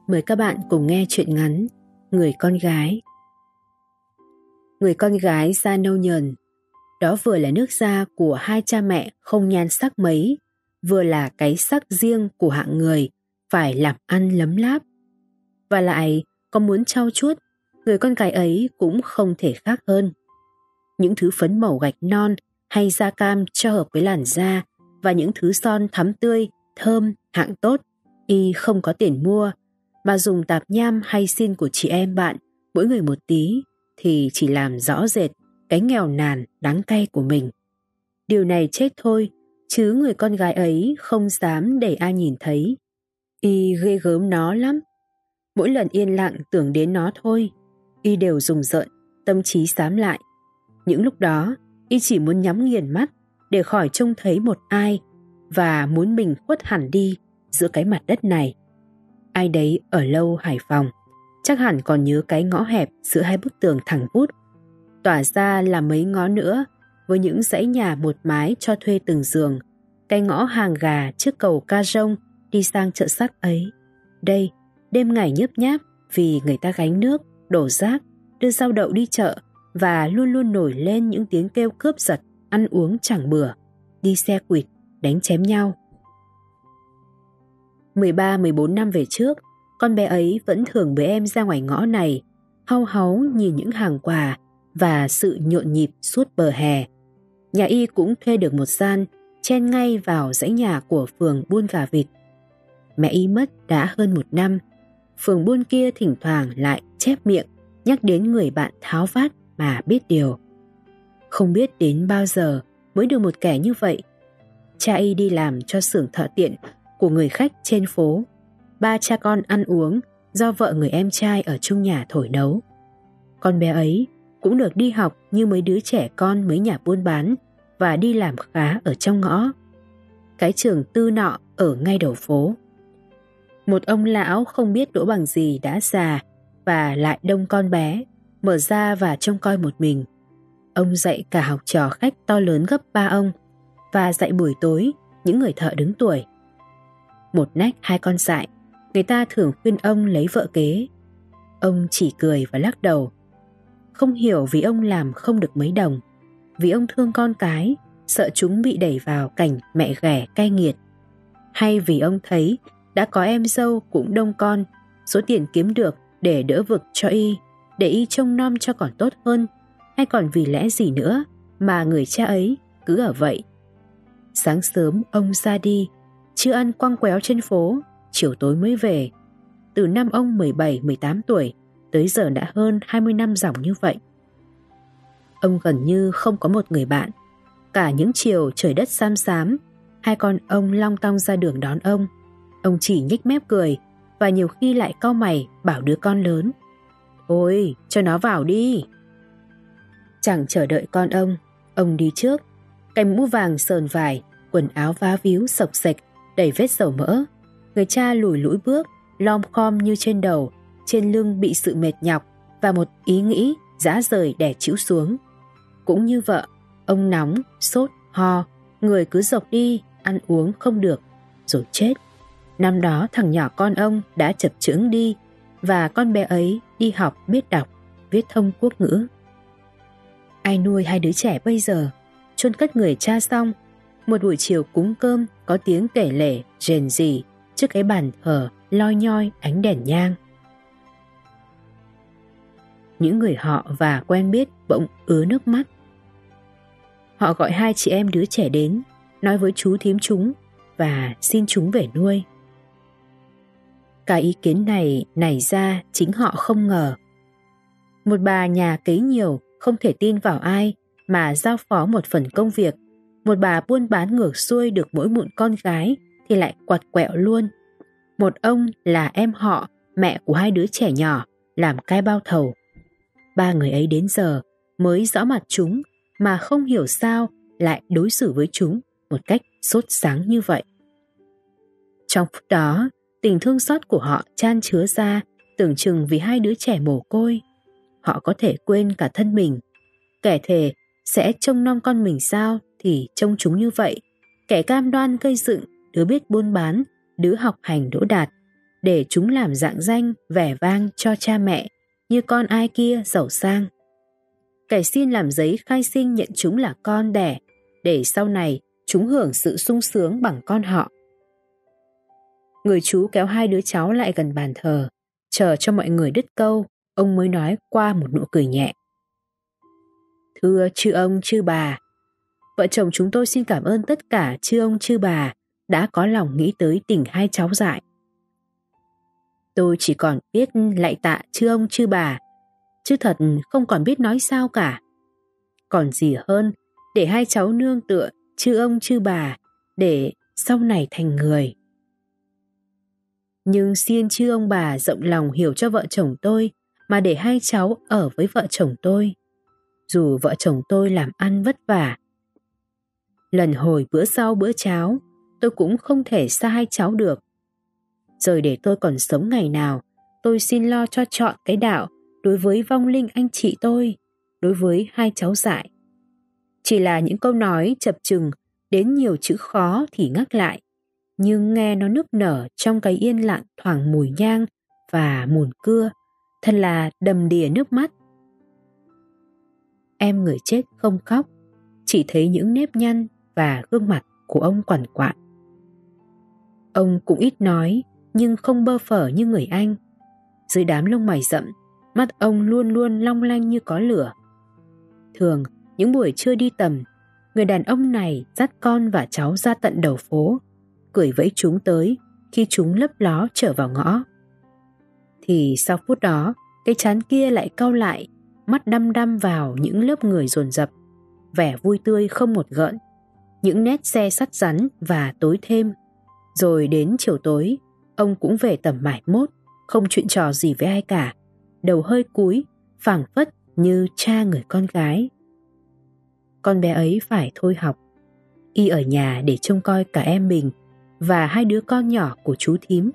Mời các bạn cùng nghe truyện ngắn Người con gái. Người con gái da nâu nhờn, đó vừa là nước da của hai cha mẹ không nhan sắc mấy, vừa là cái sắc riêng của hạng người phải làm ăn lấm láp. Và lại có muốn trau chuốt, người con gái ấy cũng không thể khác hơn. Những thứ phấn màu gạch non hay da cam cho hợp với làn da và những thứ son thắm tươi, thơm, hạng tốt, y không có tiền mua, mà dùng tạp nham hay xin của chị em bạn mỗi người một tí thì chỉ làm rõ rệt cái nghèo nàn đắng cay của mình. Điều này chết thôi, chứ người con gái ấy không dám để ai nhìn thấy. Y ghê gớm nó lắm. Mỗi lần yên lặng tưởng đến nó thôi, y đều rùng rợn, tâm trí xám lại. Những lúc đó, y chỉ muốn nhắm nghiền mắt để khỏi trông thấy một ai và muốn mình khuất hẳn đi giữa cái mặt đất này. Ai đấy ở lâu Hải Phòng chắc hẳn còn nhớ cái ngõ hẹp giữa hai bức tường thẳng vút, tỏa ra là mấy ngõ nữa với những dãy nhà một mái cho thuê từng giường, cái ngõ hàng gà trước cầu Ca Rông đi sang chợ sắt ấy. Đây, đêm ngày nhớp nháp vì người ta gánh nước, đổ rác, đưa rau đậu đi chợ và luôn luôn nổi lên những tiếng kêu cướp giật, ăn uống chẳng bừa, đi xe quỵt, đánh chém nhau. 13-14 năm về trước, con bé ấy vẫn thường bế em ra ngoài ngõ này, hau háu nhìn những hàng quà và sự nhộn nhịp suốt bờ hè. Nhà y cũng thuê được một gian, chen ngay vào dãy nhà của phường buôn gà vịt. Mẹ y mất đã hơn 1 năm, phường buôn kia thỉnh thoảng lại chép miệng nhắc đến người bạn tháo vát mà biết điều. Không biết đến bao giờ mới được một kẻ như vậy. Cha y đi làm cho xưởng thợ tiện của người khách trên phố. 3 cha con ăn uống do vợ người em trai ở chung nhà thổi nấu. Con bé ấy cũng được đi học như mấy đứa trẻ con mấy nhà buôn bán và đi làm khá ở trong ngõ. Cái trường tư nọ ở ngay đầu phố. Một ông lão không biết đỗ bằng gì đã già và lại đông con bé, mở ra và trông coi một mình. Ông dạy cả học trò khách to lớn gấp 3 ông và dạy buổi tối những người thợ đứng tuổi. Một nách 2 con dại, người ta thường khuyên ông lấy vợ kế. Ông chỉ cười và lắc đầu. Không hiểu vì ông làm không được mấy đồng, vì ông thương con cái, sợ chúng bị đẩy vào cảnh mẹ ghẻ cay nghiệt, hay vì ông thấy đã có em dâu cũng đông con, số tiền kiếm được để đỡ vực cho y, để y trông nom cho còn tốt hơn, hay còn vì lẽ gì nữa mà người cha ấy cứ ở vậy. Sáng sớm ông ra đi, chưa ăn quăng quéo trên phố, chiều tối mới về. Từ năm ông 17-18 tuổi tới giờ đã hơn 20 năm dòng như vậy. Ông gần như không có một người bạn. Cả những chiều trời đất xám xám, 2 con ông long tong ra đường đón ông chỉ nhếch mép cười và nhiều khi lại cau mày bảo đứa con lớn: "Ôi, cho nó vào đi." Chẳng chờ đợi con ông đi trước, cái mũ vàng sờn vải, quần áo vá víu xộc xệch đầy vết dầu mỡ. Người cha lùi lũi bước, lom khom như trên đầu, trên lưng bị sự mệt nhọc và một ý nghĩ rã rời đè trĩu xuống. Cũng như vợ, ông nóng, sốt, ho, người cứ dộc đi, ăn uống không được, rồi chết. Năm đó thằng nhỏ con ông đã chập chững đi và con bé ấy đi học biết đọc, viết thông quốc ngữ. Ai nuôi 2 đứa trẻ bây giờ? Chôn cất người cha xong, một buổi chiều cúng cơm có tiếng kể lể, rền rỉ trước cái bàn thờ loi nhoi ánh đèn nhang. Những người họ và quen biết bỗng ứa nước mắt. Họ gọi 2 chị em đứa trẻ đến, nói với chú thím chúng và xin chúng về nuôi. Cái ý kiến này nảy ra chính họ không ngờ. Một bà nhà cấy nhiều không thể tin vào ai mà giao phó một phần công việc. Một bà buôn bán ngược xuôi được mỗi mụn con gái thì lại quặt quẹo luôn. Một ông là em họ, mẹ của 2 đứa trẻ nhỏ, làm cai bao thầu. 3 người ấy đến giờ mới rõ mặt chúng mà không hiểu sao lại đối xử với chúng một cách sốt sắng như vậy. Trong phút đó, tình thương xót của họ chan chứa ra, tưởng chừng vì 2 đứa trẻ mồ côi. Họ có thể quên cả thân mình. Kẻ thề sẽ trông nom con mình sao thì trông chúng như vậy. Kẻ cam đoan gây dựng, đứa biết buôn bán, đứa học hành đỗ đạt. để chúng làm rạng danh vẻ vang cho cha mẹ như con ai kia giàu sang. Kẻ xin làm giấy khai sinh nhận chúng là con đẻ, để sau này chúng hưởng sự sung sướng bằng con họ. Người chú kéo hai đứa cháu lại gần bàn thờ, chờ cho mọi người đứt câu, ông mới nói qua một nụ cười nhẹ. Thưa chư ông chư bà, vợ chồng chúng tôi xin cảm ơn tất cả chư ông chư bà đã có lòng nghĩ tới tình hai cháu dại. Tôi chỉ còn biết lạy tạ chư ông chư bà, chứ thật không còn biết nói sao cả. Còn gì hơn để hai cháu nương tựa chư ông chư bà để sau này thành người. Nhưng xin chư ông bà rộng lòng hiểu cho vợ chồng tôi mà để hai cháu ở với vợ chồng tôi, dù vợ chồng tôi làm ăn vất vả. Lần hồi bữa sau bữa cháo, tôi cũng không thể xa hai cháu được. Rồi để tôi còn sống ngày nào, tôi xin lo cho trọn cái đạo đối với vong linh anh chị tôi, đối với hai cháu dại. Chỉ là những câu nói chập chừng đến nhiều chữ khó thì ngắt lại, nhưng nghe nó nức nở trong cái yên lặng thoảng mùi nhang và mùn cưa, thật là đầm đìa nước mắt. Em người chết không khóc, chỉ thấy những nếp nhăn và gương mặt của ông quằn quại. Ông cũng ít nói, nhưng không bơ phờ như người Anh. Dưới đám lông mày rậm, mắt ông luôn luôn long lanh như có lửa. Thường, những buổi trưa đi tầm, người đàn ông này dắt con và cháu ra tận đầu phố, cười vẫy chúng tới khi chúng lấp ló trở vào ngõ. Thì sau phút đó, cái trán kia lại cau lại, mắt đăm đăm vào những lớp người dồn dập, vẻ vui tươi không một gợn, những nét xe sắt rắn và tối thêm. Rồi đến chiều tối, ông cũng về tầm mải mốt, không chuyện trò gì với ai cả, đầu hơi cúi, phảng phất như cha người con gái. Con bé ấy phải thôi học, y ở nhà để trông coi cả em mình và hai đứa con nhỏ của chú thím.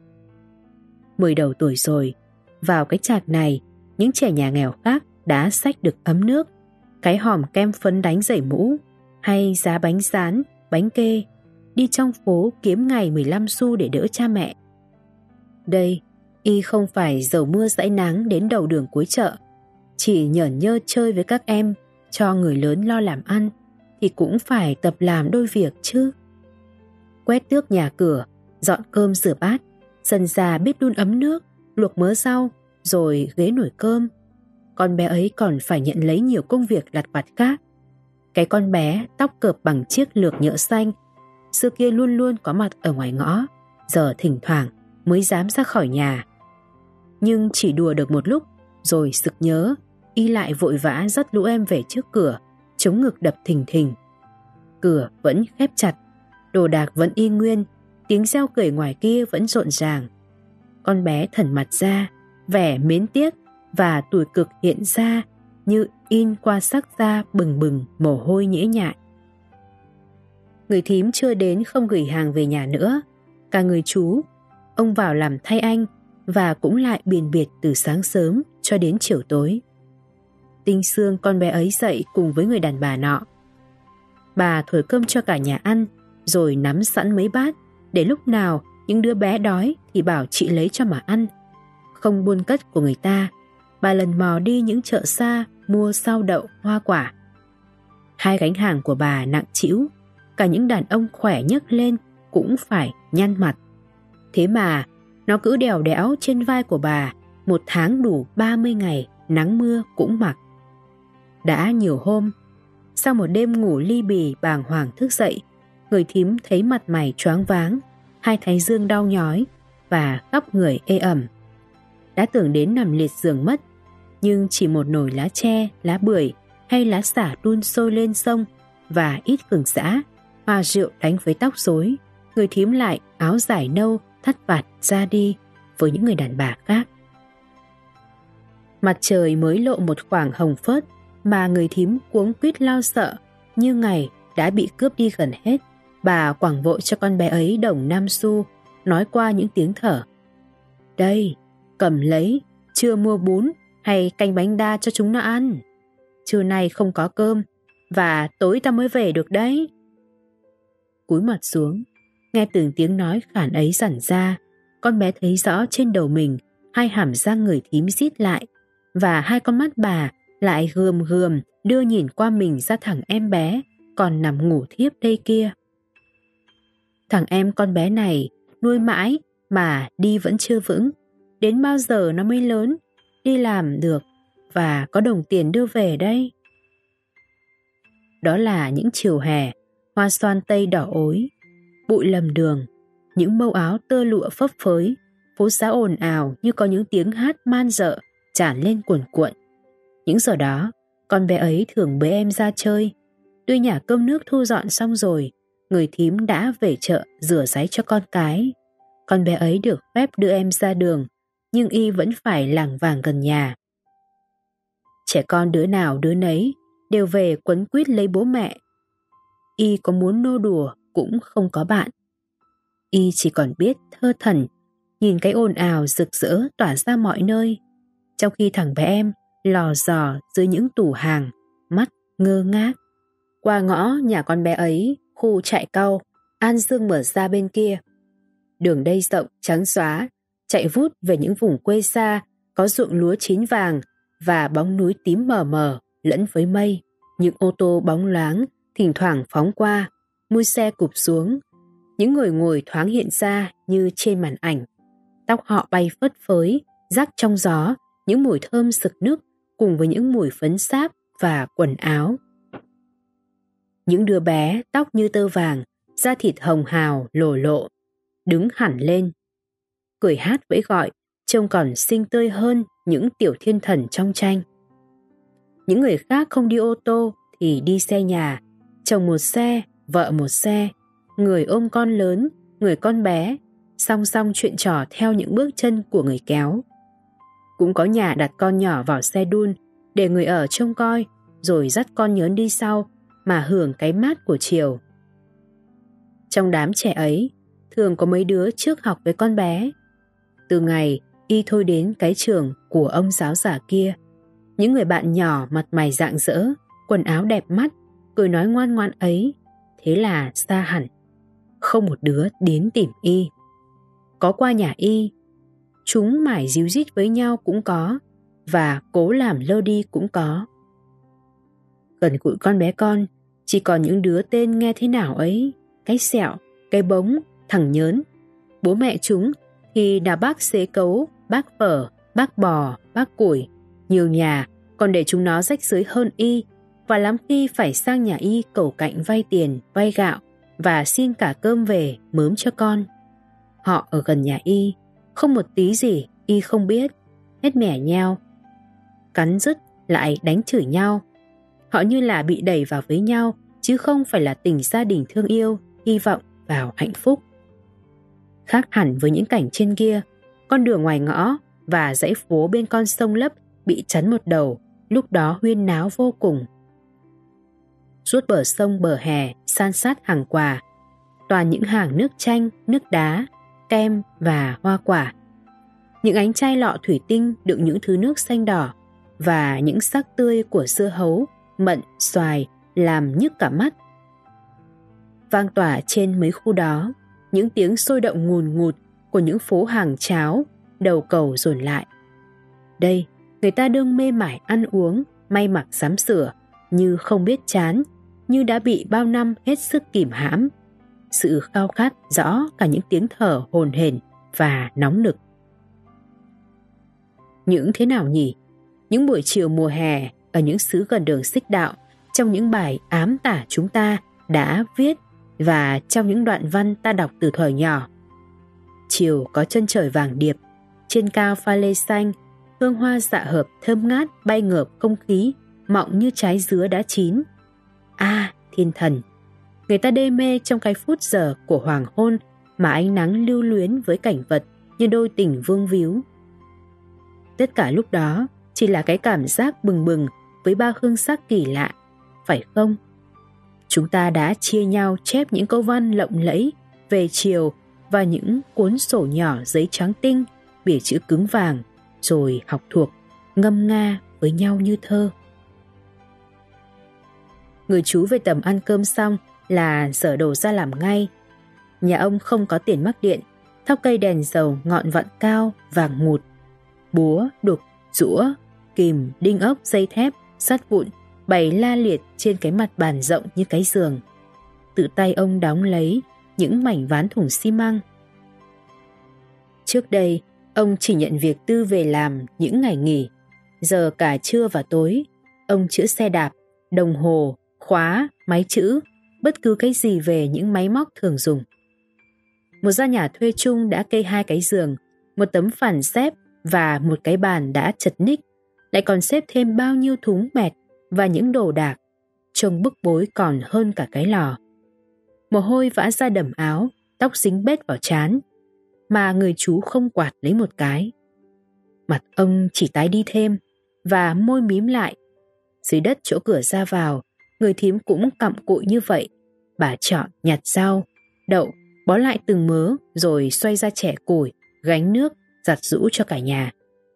10 đầu tuổi rồi, vào cái chạc này, những trẻ nhà nghèo khác đã xách được ấm nước, cái hòm kem phấn đánh dẩy mũ, hay giá bánh rán, bánh kê, đi trong phố kiếm ngày 15 xu để đỡ cha mẹ. Đây, y không phải dầu mưa dãi nắng đến đầu đường cuối chợ, chỉ nhởn nhơ chơi với các em, cho người lớn lo làm ăn, thì cũng phải tập làm đôi việc chứ. Quét tước nhà cửa, dọn cơm rửa bát, dần già biết đun ấm nước, luộc mớ rau, rồi ghế nồi cơm. Con bé ấy còn phải nhận lấy nhiều công việc lặt vặt khác. Cái con bé tóc cợp bằng chiếc lược nhựa xanh, xưa kia luôn luôn có mặt ở ngoài ngõ, giờ thỉnh thoảng mới dám ra khỏi nhà. Nhưng chỉ đùa được một lúc, rồi sực nhớ, y lại vội vã dắt lũ em về trước cửa, chống ngực đập thình thình. Cửa vẫn khép chặt, đồ đạc vẫn y nguyên, tiếng reo cười ngoài kia vẫn rộn ràng. Con bé thẩn mặt ra, vẻ mến tiếc và tủi cực hiện ra như in qua sắc da bừng bừng mồ hôi nhễ nhại. Người thím chưa đến không gửi hàng về nhà nữa, cả người chú, ông vào làm thay anh và cũng lại biền biệt từ sáng sớm cho đến chiều tối. Tinh sương con bé ấy dậy cùng với người đàn bà nọ. Bà thổi cơm cho cả nhà ăn, rồi nắm sẵn mấy bát, để lúc nào những đứa bé đói thì bảo chị lấy cho mà ăn. Không buôn cất của người ta, bà lần mò đi những chợ xa mua sao đậu, hoa quả. Hai gánh hàng của bà nặng trĩu, cả những đàn ông khỏe nhấc lên cũng phải nhăn mặt. Thế mà nó cứ đèo đẽo trên vai của bà, một tháng đủ 30 ngày nắng mưa cũng mặc. Đã nhiều hôm, sau một đêm ngủ ly bì bàng hoàng thức dậy, người thím thấy mặt mày choáng váng, hai thái dương đau nhói và khắp người ê ẩm. Đã tưởng đến nằm liệt giường mất, nhưng chỉ một nồi lá tre, lá bưởi hay lá xả đun sôi lên sông và ít gừng giã, hòa rượu đánh với tóc rối, người thím lại áo dài nâu thắt vạt ra đi với những người đàn bà khác. Mặt trời mới lộ một khoảng hồng phớt mà người thím cuống quýt lo sợ như ngày đã bị cướp đi gần hết. Bà quẳng vội cho con bé ấy đồng 5 xu, nói qua những tiếng thở. Đây, cầm lấy, chưa mua bún hay canh bánh đa cho chúng nó ăn. Trưa nay không có cơm, và tối ta mới về được đấy. Cúi mặt xuống, nghe từng tiếng nói khản ấy dẳn ra, con bé thấy rõ trên đầu mình hai hàm răng người thím rít lại, và hai con mắt bà lại gườm gườm đưa nhìn qua mình ra thằng em bé còn nằm ngủ thiếp đây kia. Thằng em con bé này nuôi mãi mà đi vẫn chưa vững, đến bao giờ nó mới lớn, đi làm được và có đồng tiền đưa về đây? Đó là những chiều hè, hoa xoan tây đỏ ối, bụi lầm đường, những mâu áo tơ lụa phấp phới, phố xá ồn ào như có những tiếng hát man dợ tràn lên cuồn cuộn. Những giờ đó, con bé ấy thường bế em ra chơi. Tuy nhà cơm nước thu dọn xong rồi, người thím đã về chợ rửa ráy cho con cái. Con bé ấy được phép đưa em ra đường, nhưng y vẫn phải lảng vảng gần nhà. Trẻ con đứa nào đứa nấy đều về quấn quýt lấy bố mẹ. Y có muốn nô đùa cũng không có bạn. Y chỉ còn biết thơ thẩn, nhìn cái ồn ào rực rỡ tỏa ra mọi nơi, trong khi thằng bé em lò dò dưới những tủ hàng, mắt ngơ ngác. Qua ngõ nhà con bé ấy, khu trại cau, An Dương mở ra bên kia. Đường đây rộng trắng xóa, chạy vút về những vùng quê xa, có ruộng lúa chín vàng và bóng núi tím mờ mờ lẫn với mây. Những ô tô bóng loáng thỉnh thoảng phóng qua, mui xe cụp xuống. Những người ngồi thoáng hiện ra như trên màn ảnh. Tóc họ bay phất phới, rắc trong gió những mùi thơm sực nức cùng với những mùi phấn sáp và quần áo. Những đứa bé tóc như tơ vàng, da thịt hồng hào lồ lộ, đứng hẳn lên, cười hát vẫy gọi, trông còn xinh tươi hơn những tiểu thiên thần trong tranh. Những người khác không đi ô tô thì đi xe nhà, chồng một xe, vợ một xe, người ôm con lớn, người con bé, song song chuyện trò theo những bước chân của người kéo. Cũng có nhà đặt con nhỏ vào xe đun để người ở trông coi, rồi dắt con nhớn đi sau mà hưởng cái mát của chiều. Trong đám trẻ ấy, thường có mấy đứa trước học với con bé. Từ ngày y thôi đến cái trường của ông giáo giả kia, những người bạn nhỏ mặt mày rạng rỡ, quần áo đẹp mắt, cười nói ngoan ngoãn ấy, thế là xa hẳn. Không một đứa đến tìm y. Có qua nhà y, chúng mải díu dít với nhau cũng có, và cố làm lơ đi cũng có. Gần gũi con bé con, chỉ còn những đứa tên nghe thế nào ấy, cái sẹo, cái bống, thằng nhớn. Bố mẹ chúng thì là bác xế cấu, bác phở, bác bò, bác củi. Nhiều nhà còn để chúng nó rách rưới hơn y, và lắm khi phải sang nhà y cầu cạnh vay tiền, vay gạo và xin cả cơm về mớm cho con. Họ ở gần nhà y, không một tí gì y không biết, hết mẻ nhau, cắn rứt lại đánh chửi nhau. Họ như là bị đẩy vào với nhau, chứ không phải là tình gia đình thương yêu, hy vọng vào hạnh phúc. Khác hẳn với những cảnh trên kia, con đường ngoài ngõ và dãy phố bên con sông Lấp bị chắn một đầu, lúc đó huyên náo vô cùng. Suốt bờ sông bờ hè san sát hàng quà, toàn những hàng nước chanh, nước đá, kem và hoa quả. Những ánh chai lọ thủy tinh đựng những thứ nước xanh đỏ và những sắc tươi của dưa hấu, mận, xoài làm nhức cả mắt. Vang tỏa trên mấy khu đó những tiếng sôi động ngùn ngụt của những phố hàng cháo, đầu cầu dồn lại. Đây, người ta đương mê mải ăn uống, may mặc sắm sửa, như không biết chán, như đã bị bao năm hết sức kìm hãm. Sự khao khát rõ cả những tiếng thở hồn hển và nóng nực. Những thế nào nhỉ? Những buổi chiều mùa hè ở những xứ gần đường xích đạo, trong những bài ám tả chúng ta đã viết và trong những đoạn văn ta đọc từ thời nhỏ. Chiều có chân trời vàng điệp, trên cao pha lê xanh, hương hoa dạ hợp thơm ngát bay ngợp không khí, mọng như trái dứa đã chín. Thiên thần! Người ta đê mê trong cái phút giờ của hoàng hôn mà ánh nắng lưu luyến với cảnh vật như đôi tình vương víu. Tất cả lúc đó chỉ là cái cảm giác bừng bừng với bao hương sắc kỳ lạ, phải không? Chúng ta đã chia nhau chép những câu văn lộng lẫy về chiều và những cuốn sổ nhỏ giấy trắng tinh, bìa chữ cứng vàng, rồi học thuộc, ngâm nga với nhau như thơ. Người chú về tầm ăn cơm xong là dở đồ ra làm ngay. Nhà ông không có tiền mắc điện, Thóc cây đèn dầu ngọn vặn cao, vàng ngụt. Búa, đục, rũa, kìm, đinh ốc, dây thép, sắt vụn bày la liệt trên cái mặt bàn rộng như cái giường. Tự tay ông đóng lấy những mảnh ván thùng xi măng. Trước đây, ông chỉ nhận việc tư về làm những ngày nghỉ. Giờ cả trưa và tối, ông chữa xe đạp, đồng hồ, khóa, máy chữ, bất cứ cái gì về những máy móc thường dùng. Một gian nhà thuê chung đã kê 2 cái giường, một tấm phản xếp và một cái bàn đã chật ních, lại còn xếp thêm bao nhiêu thúng mẹt và những đồ đạc, trông bức bối còn hơn cả cái lò. Mồ hôi vã ra đầm áo, tóc dính bết vào trán, mà người chú không quạt lấy một cái. Mặt ông chỉ tái đi thêm và môi mím lại. Dưới đất chỗ cửa ra vào, người thím cũng cặm cụi như vậy. Bà chọn nhặt rau, đậu, bó lại từng mớ rồi xoay ra chẻ củi, gánh nước, giặt giũ cho cả nhà.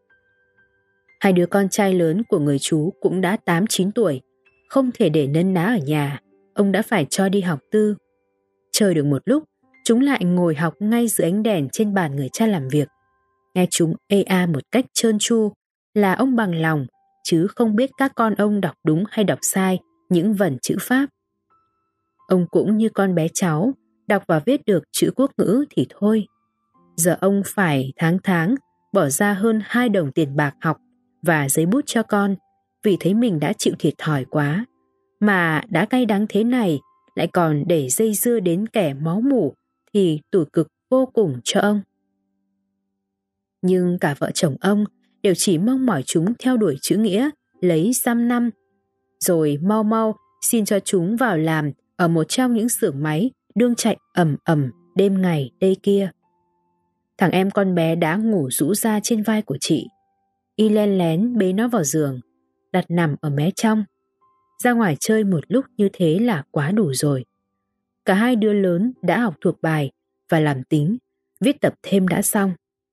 2 đứa con trai lớn của người chú cũng đã 8-9 tuổi, không thể để nấn ná ở nhà, ông đã phải cho đi học tư. Chờ được một lúc, chúng lại ngồi học ngay dưới ánh đèn trên bàn người cha làm việc. Nghe chúng ê a một cách trơn tru là ông bằng lòng, chứ không biết các con ông đọc đúng hay đọc sai những vần chữ Pháp. Ông cũng như con bé cháu, đọc và viết được chữ quốc ngữ thì thôi. Giờ ông phải tháng bỏ ra hơn 2 đồng tiền bạc học và giấy bút cho con, vì thấy mình đã chịu thiệt thòi quá. Mà đã cay đắng thế này, lại còn để dây dưa đến kẻ máu mủ thì tủi cực vô cùng cho ông. Nhưng cả vợ chồng ông đều chỉ mong mỏi chúng theo đuổi chữ nghĩa lấy xăm năm, rồi mau mau xin cho chúng vào làm ở một trong những xưởng máy đương chạy ầm ầm đêm ngày đây kia. Thằng em con bé đã ngủ rũ ra trên vai của chị. Y len lén bế nó vào giường, đặt nằm ở mé trong. Ra ngoài chơi một lúc như thế là quá đủ rồi. Cả 2 đứa lớn đã học thuộc bài và làm tính, viết tập thêm đã xong.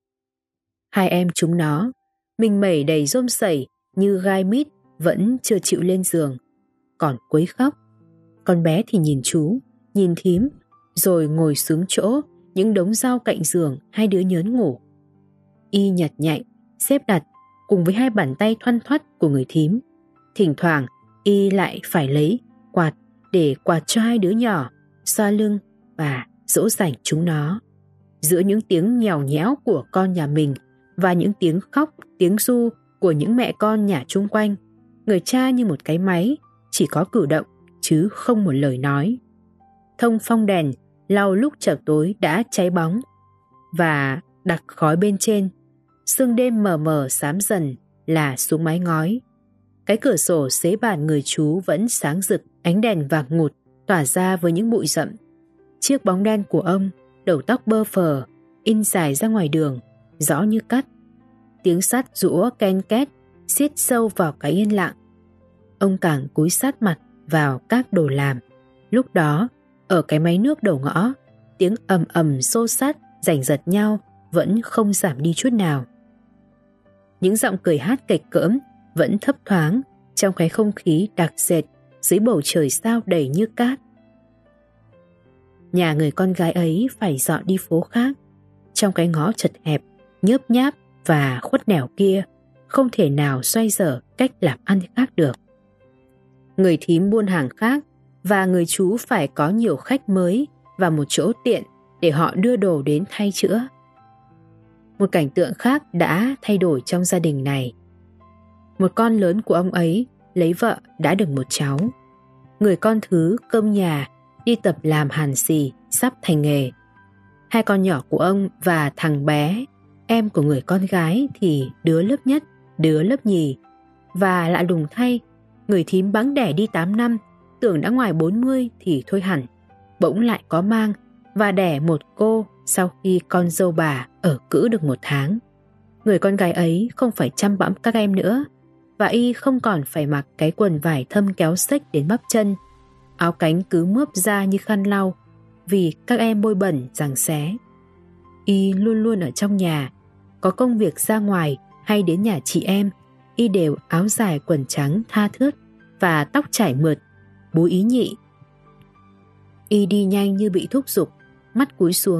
2 em chúng nó, mình mẩy đầy rôm sẩy như gai mít, vẫn chưa chịu lên giường, còn quấy khóc. Con bé thì nhìn chú, nhìn thím, rồi ngồi xuống chỗ những đống rau cạnh giường 2 đứa nhớn ngủ. Y nhặt nhạnh, xếp đặt cùng với 2 bàn tay thoăn thoắt của người thím. Thỉnh thoảng Y lại phải lấy quạt để quạt cho 2 đứa nhỏ, xoa lưng và dỗ dành chúng nó. Giữa những tiếng nhèo nhẽo của con nhà mình và những tiếng khóc, tiếng ru của những mẹ con nhà chung quanh, người cha như một cái máy, chỉ có cử động chứ không một lời nói. Thông phong đèn lau lúc chập tối đã cháy bóng và đặc khói bên trên. Sương đêm mờ mờ xám dần là xuống mái ngói. Cái cửa sổ xế bàn người chú vẫn sáng rực ánh đèn vàng ngụt tỏa ra với những bụi rậm. Chiếc bóng đen của ông, đầu tóc bơ phờ, in dài ra ngoài đường, rõ như cắt. Tiếng sắt giũa ken két siết sâu vào cái yên lặng. Ông càng cúi sát mặt vào các đồ làm. Lúc đó, ở cái máy nước đầu ngõ, tiếng ầm ầm xô xát giành giật nhau vẫn không giảm đi chút nào. Những giọng cười hát kịch cỡm vẫn thấp thoáng trong cái không khí đặc sệt dưới bầu trời sao đầy như cát. Nhà người con gái ấy phải dọn đi phố khác. Trong cái ngõ chật hẹp, nhớp nháp và khuất nẻo kia, không thể nào xoay sở cách làm ăn khác được. Người thím buôn hàng khác và người chú phải có nhiều khách mới và một chỗ tiện để họ đưa đồ đến thay chữa. Một cảnh tượng khác đã thay đổi trong gia đình này. Một con lớn của ông ấy lấy vợ đã được một cháu. Người con thứ cơm nhà đi tập làm hàn xì sắp thành nghề. 2 con nhỏ của ông và thằng bé, em của người con gái thì đứa lớp nhất, đứa lớp nhì. Và lạ lùng thay, người thím bẵng đẻ đi 8 năm, tưởng đã ngoài 40 thì thôi hẳn, bỗng lại có mang và đẻ một cô sau khi con dâu bà ở cữ được 1 tháng. Người con gái ấy không phải chăm bẵm các em nữa, và Y không còn phải mặc cái quần vải thâm kéo xếch đến bắp chân, áo cánh cứ mướp ra như khăn lau vì các em bôi bẩn giằng xé. Y luôn luôn ở trong nhà, có công việc ra ngoài hay đến nhà chị em, Y đều áo dài quần trắng tha thướt và tóc chải mượt, búi ý nhị. Y đi nhanh như bị thúc giục, mắt cúi xuống,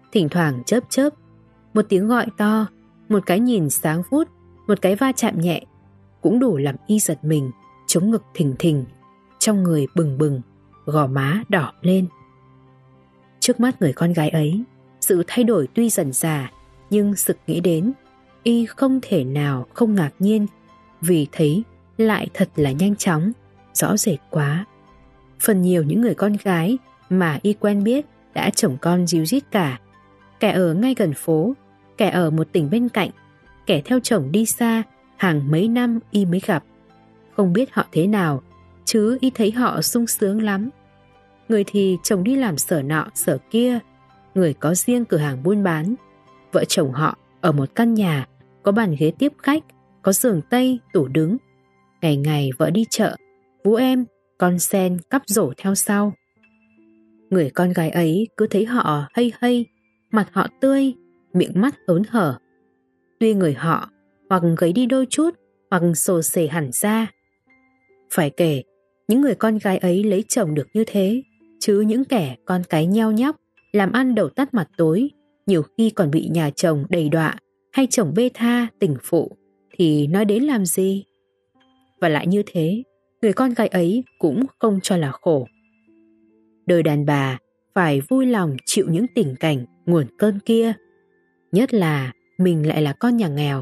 thỉnh thoảng chớp chớp, một tiếng gọi to, một cái nhìn sáng vút, một cái va chạm nhẹ cũng đủ làm Y giật mình, chống ngực thình thình, trong người bừng bừng, gò má đỏ lên. Trước mắt người con gái ấy, sự thay đổi tuy dần dà, nhưng sực nghĩ đến, Y không thể nào không ngạc nhiên, vì thấy lại thật là nhanh chóng, rõ rệt quá. Phần nhiều những người con gái mà Y quen biết đã chồng con ríu rít cả, kẻ ở ngay gần phố, kẻ ở một tỉnh bên cạnh, kẻ theo chồng đi xa, hàng mấy năm Y mới gặp. Không biết họ thế nào, chứ Y thấy họ sung sướng lắm. Người thì chồng đi làm sở nọ sở kia, người có riêng cửa hàng buôn bán, vợ chồng họ ở một căn nhà, có bàn ghế tiếp khách, có giường tây, tủ đứng. Ngày ngày vợ đi chợ, vú em, con sen cắp rổ theo sau. Người con gái ấy cứ thấy họ hây hây, mặt họ tươi, miệng mắt hớn hở. Tuy người họ hoặc gầy đi đôi chút, hoặc xồ xề hẳn ra. Phải kể, những người con gái ấy lấy chồng được như thế, chứ những kẻ con cái nheo nhóc, làm ăn đầu tắt mặt tối, nhiều khi còn bị nhà chồng đầy đọa hay chồng bê tha tình phụ, thì nói đến làm gì? Và lại như thế, người con gái ấy cũng không cho là khổ. Đời đàn bà phải vui lòng chịu những tình cảnh nguồn cơn kia, nhất là mình lại là con nhà nghèo.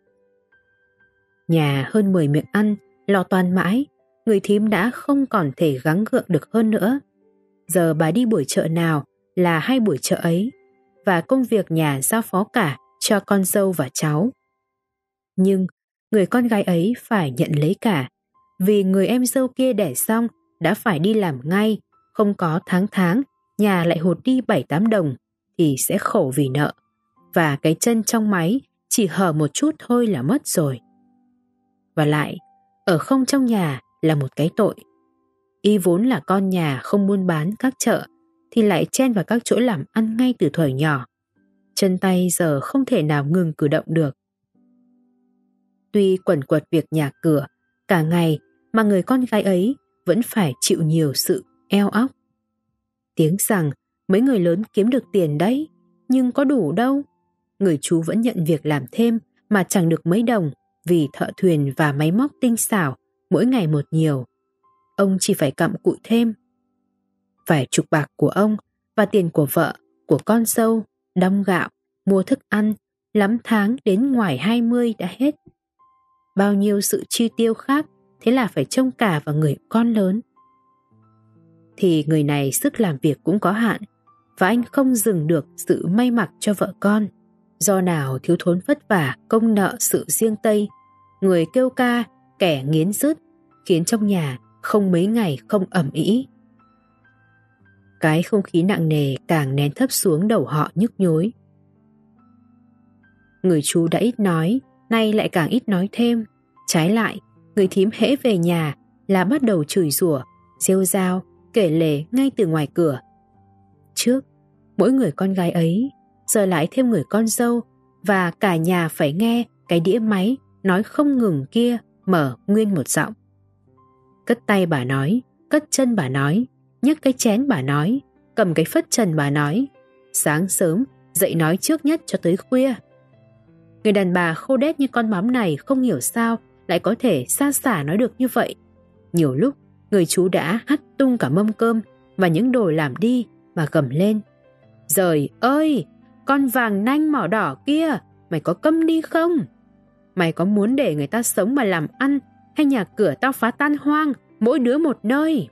Nhà hơn 10 miệng ăn, lo toan mãi, người thím đã không còn thể gắng gượng được hơn nữa. Giờ bà đi buổi chợ nào là 2 buổi chợ ấy, và công việc nhà giao phó cả cho con dâu và cháu. Nhưng người con gái ấy phải nhận lấy cả, vì người em dâu kia đẻ xong đã phải đi làm ngay, không có tháng nhà lại hụt đi 7-8 đồng thì sẽ khổ vì nợ, và cái chân trong máy chỉ hở một chút thôi là mất rồi. Và lại, ở không trong nhà là một cái tội. Y vốn là con nhà không buôn bán các chợ, thì lại chen vào các chỗ làm ăn ngay từ thuở nhỏ. Chân tay giờ không thể nào ngừng cử động được. Tuy quần quật việc nhà cửa cả ngày, mà người con gái ấy vẫn phải chịu nhiều sự eo óc. Tiếng rằng mấy người lớn kiếm được tiền đấy, nhưng có đủ đâu. Người chú vẫn nhận việc làm thêm mà chẳng được mấy đồng, vì thợ thuyền và máy móc tinh xảo mỗi ngày một nhiều. Ông chỉ phải cặm cụi thêm. Vài chục bạc của ông và tiền của vợ, của con dâu, đong gạo, mua thức ăn, lắm tháng đến ngoài 20 đã hết. Bao nhiêu sự chi tiêu khác, thế là phải trông cả vào người con lớn. Thì người này sức làm việc cũng có hạn, và anh không dừng được sự may mặc cho vợ con. Do nào thiếu thốn vất vả công nợ sự riêng tây, người kêu ca, kẻ nghiến rứt, khiến trong nhà không mấy ngày không ầm ĩ. Cái không khí nặng nề càng nén thấp xuống đầu họ nhức nhối. Người chú đã ít nói, nay lại càng ít nói thêm. Trái lại, người thím hễ về nhà là bắt đầu chửi rủa, rêu rao, kể lể ngay từ ngoài cửa. Trước, mỗi người con gái ấy, giờ lại thêm người con dâu, và cả nhà phải nghe cái đĩa máy nói không ngừng kia mở nguyên một giọng. Cất tay bà nói, cất chân bà nói, nhấc cái chén bà nói, cầm cái phất trần bà nói. Sáng sớm dậy nói trước nhất cho tới khuya. Người đàn bà khô đét như con mắm này không hiểu sao lại có thể xa xả nói được như vậy. Nhiều lúc người chú đã hắt tung cả mâm cơm và những đồ làm đi mà gầm lên. Giời ơi, con vàng nanh mỏ đỏ kia, mày có câm đi không? Mày có muốn để người ta sống mà làm ăn, hay nhà cửa tao phá tan hoang, mỗi đứa một nơi?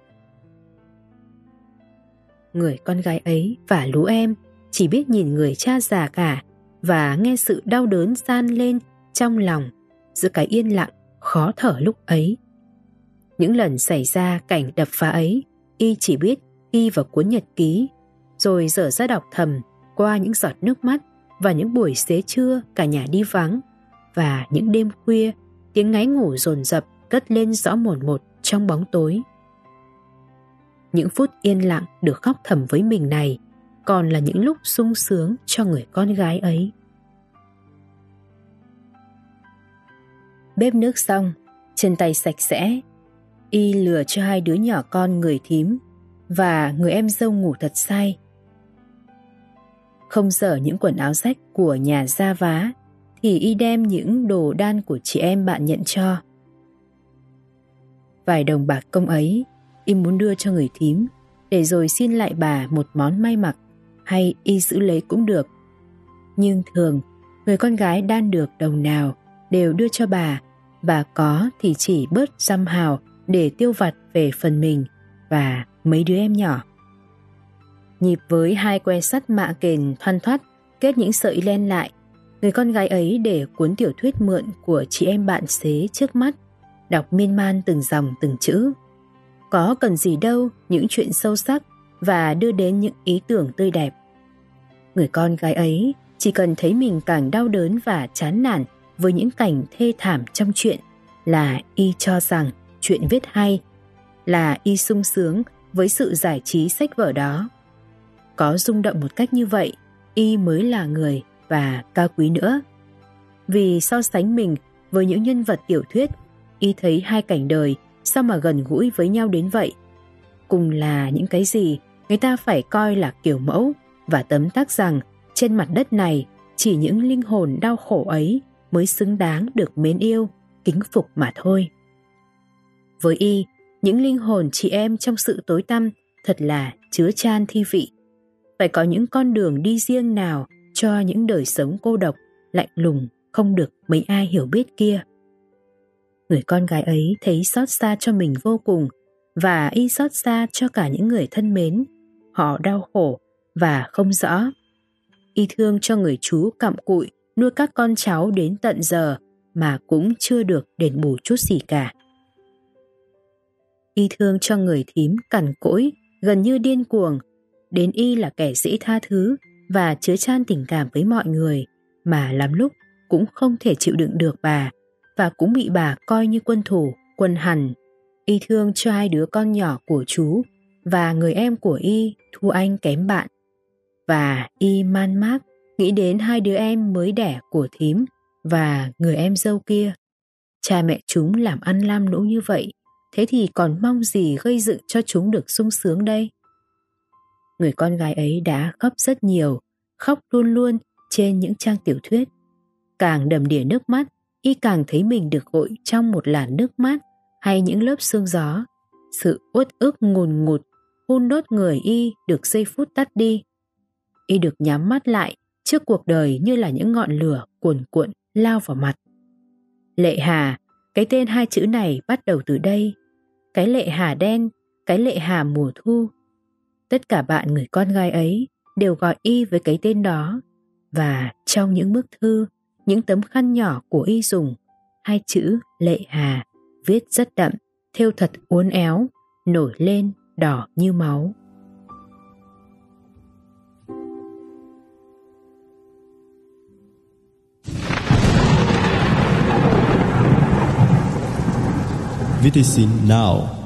Người con gái ấy và lũ em chỉ biết nhìn người cha già cả, và nghe sự đau đớn gian lên trong lòng giữa cái yên lặng khó thở lúc ấy. Những lần xảy ra cảnh đập phá ấy, y chỉ biết ghi vào cuốn nhật ký, rồi dở ra đọc thầm qua những giọt nước mắt, và những buổi xế trưa cả nhà đi vắng, và những đêm khuya tiếng ngáy ngủ dồn dập cất lên rõ mồn một trong bóng tối. Những phút yên lặng được khóc thầm với mình này còn là những lúc sung sướng cho người con gái ấy. Bếp nước xong, chân tay sạch sẽ, y lừa cho 2 đứa nhỏ con người thím và người em dâu ngủ thật say. không dở những quần áo rách của nhà da vá thì y đem những đồ đan của chị em bạn nhận cho. Vài đồng bạc công ấy y muốn đưa cho người thím, để rồi xin lại bà một món may mặc, hay y giữ lấy cũng được. Nhưng thường người con gái đan được đồng nào đều đưa cho bà có thì chỉ bớt dăm hào để tiêu vặt về phần mình và mấy đứa em nhỏ. Nhịp với 2 que sắt mạ kền thoăn thoắt kết những sợi len lại, người con gái ấy để cuốn tiểu thuyết mượn của chị em bạn xế trước mắt, đọc miên man từng dòng từng chữ. Có cần gì đâu những chuyện sâu sắc và đưa đến những ý tưởng tươi đẹp. Người con gái ấy chỉ cần thấy mình càng đau đớn và chán nản với những cảnh thê thảm trong chuyện là y cho rằng chuyện viết hay, là y sung sướng với sự giải trí sách vở đó. Có rung động một cách như vậy, y mới là người và cao quý nữa. Vì so sánh mình với những nhân vật tiểu thuyết, y thấy hai cảnh đời sao mà gần gũi với nhau đến vậy. Cùng là những cái gì người ta phải coi là kiểu mẫu và tấm tắc rằng trên mặt đất này chỉ những linh hồn đau khổ ấy mới xứng đáng được mến yêu, kính phục mà thôi. Với y, những linh hồn chị em trong sự tối tăm thật là chứa chan thi vị. Phải có những con đường đi riêng nào cho những đời sống cô độc, lạnh lùng, không được mấy ai hiểu biết kia. Người con gái ấy thấy xót xa cho mình vô cùng, và y xót xa cho cả những người thân mến. Họ đau khổ và không rõ. Y thương cho người chú cặm cụi nuôi các con cháu đến tận giờ mà cũng chưa được đền bù chút gì cả. Y thương cho người thím cằn cỗi, gần như điên cuồng, đến y là kẻ dễ tha thứ và chứa chan tình cảm với mọi người, mà lắm lúc cũng không thể chịu đựng được bà, và cũng bị bà coi như quân thù, quân hằn. Y thương cho 2 đứa con nhỏ của chú và người em của y, Thu Anh kém bạn. Và y man mác nghĩ đến 2 đứa em mới đẻ của thím và người em dâu kia. Cha mẹ chúng làm ăn lam lũ như vậy, thế thì còn mong gì gây dựng cho chúng được sung sướng đây? Người con gái ấy đã khóc rất nhiều, khóc luôn luôn trên những trang tiểu thuyết. Càng đầm đìa nước mắt, y càng thấy mình được gội trong một làn nước mát hay những lớp sương gió. Sự uất ức ngùn ngụt hun đốt người y được giây phút tắt đi. Y được nhắm mắt lại trước cuộc đời như là những ngọn lửa cuồn cuộn lao vào mặt. Lệ Hà, cái tên 2 chữ này bắt đầu từ đây. Cái Lệ Hà đen, cái Lệ Hà mùa thu. Tất cả bạn người con gái ấy đều gọi y với cái tên đó. Và trong những bức thư, những tấm khăn nhỏ của y dùng, 2 chữ Lệ Hà viết rất đậm, thêu thật uốn éo, nổi lên đỏ như máu. VTC Now.